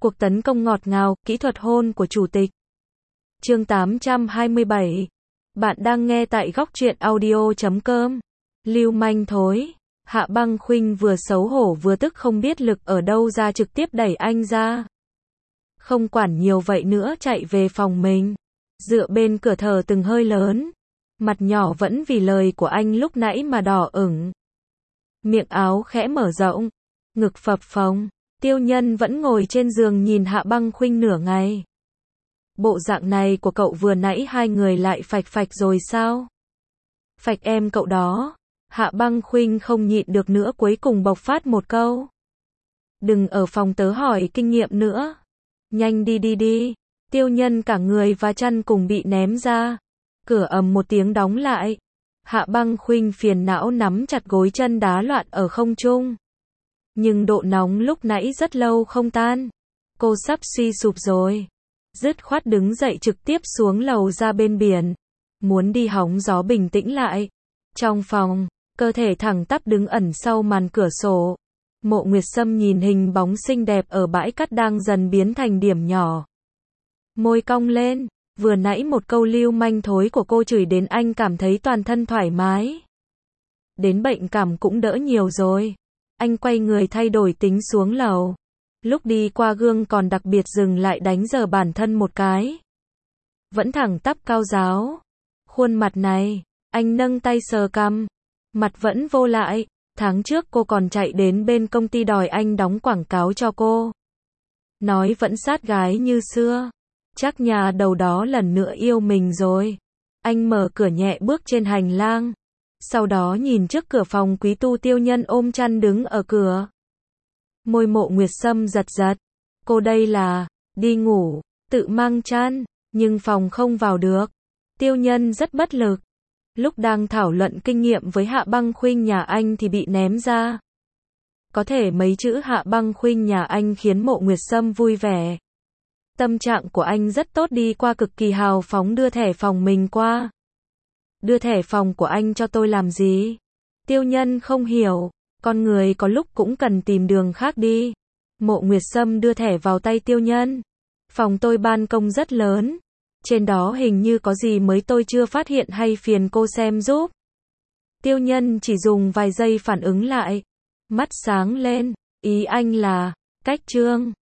Cuộc tấn công ngọt ngào, kỹ thuật hôn của chủ tịch. Chương 827. Bạn đang nghe tại góc truyện audio.com. Lưu manh thối. Hạ Băng Khuynh vừa xấu hổ vừa tức không biết lực ở đâu ra trực tiếp đẩy anh ra. Không quản nhiều vậy nữa chạy về phòng mình. Dựa bên cửa thở từng hơi lớn. Mặt nhỏ vẫn vì lời của anh lúc nãy mà đỏ ửng. Miệng áo khẽ mở rộng. Ngực phập phồng. Tiêu Nhân vẫn ngồi trên giường nhìn Hạ Băng Khuynh nửa ngày. Bộ dạng này của cậu vừa nãy hai người lại phạch phạch rồi sao? Phạch em cậu đó. Hạ Băng Khuynh không nhịn được nữa cuối cùng bộc phát một câu. Đừng ở phòng tớ hỏi kinh nghiệm nữa. Nhanh đi đi đi. Tiêu Nhân cả người và chân cùng bị ném ra. Cửa ầm một tiếng đóng lại. Hạ Băng Khuynh phiền não nắm chặt gối chân đá loạn ở không trung. Nhưng độ nóng lúc nãy rất lâu không tan. Cô sắp suy sụp rồi. Dứt khoát đứng dậy trực tiếp xuống lầu ra bên biển. Muốn đi hóng gió bình tĩnh lại. Trong phòng, cơ thể thẳng tắp đứng ẩn sau màn cửa sổ. Mộ Nguyệt Sâm nhìn hình bóng xinh đẹp ở bãi cát đang dần biến thành điểm nhỏ. Môi cong lên, vừa nãy một câu lưu manh thối của cô chửi đến anh cảm thấy toàn thân thoải mái. Đến bệnh cảm cũng đỡ nhiều rồi. Anh quay người thay đổi tính xuống lầu. Lúc đi qua gương còn đặc biệt dừng lại đánh giờ bản thân một cái. Vẫn thẳng tắp cao ráo. Khuôn mặt này, anh nâng tay sờ cằm. Mặt vẫn vô lại. Tháng trước cô còn chạy đến bên công ty đòi anh đóng quảng cáo cho cô. Nói vẫn sát gái như xưa. Chắc nhà đầu đó lần nữa yêu mình rồi. Anh mở cửa nhẹ bước trên hành lang. Sau đó nhìn trước cửa phòng quý tu Tiêu Nhân ôm chăn đứng ở cửa. Môi Mộ Nguyệt Sâm giật giật. Cô đây là, đi ngủ, tự mang chăn, nhưng phòng không vào được. Tiêu Nhân rất bất lực. Lúc đang thảo luận kinh nghiệm với Hạ Băng Khuynh nhà anh thì bị ném ra. Có thể mấy chữ Hạ Băng Khuynh nhà anh khiến Mộ Nguyệt Sâm vui vẻ. Tâm trạng của anh rất tốt đi qua cực kỳ hào phóng đưa thẻ phòng mình qua. Đưa thẻ phòng của anh cho tôi làm gì? Tiêu Nhân không hiểu, con người có lúc cũng cần tìm đường khác đi. Mộ Nguyệt Sâm đưa thẻ vào tay Tiêu Nhân. Phòng tôi ban công rất lớn. Trên đó hình như có gì mới tôi chưa phát hiện hay phiền cô xem giúp. Tiêu Nhân chỉ dùng vài giây phản ứng lại. Mắt sáng lên, ý anh là, cách trương.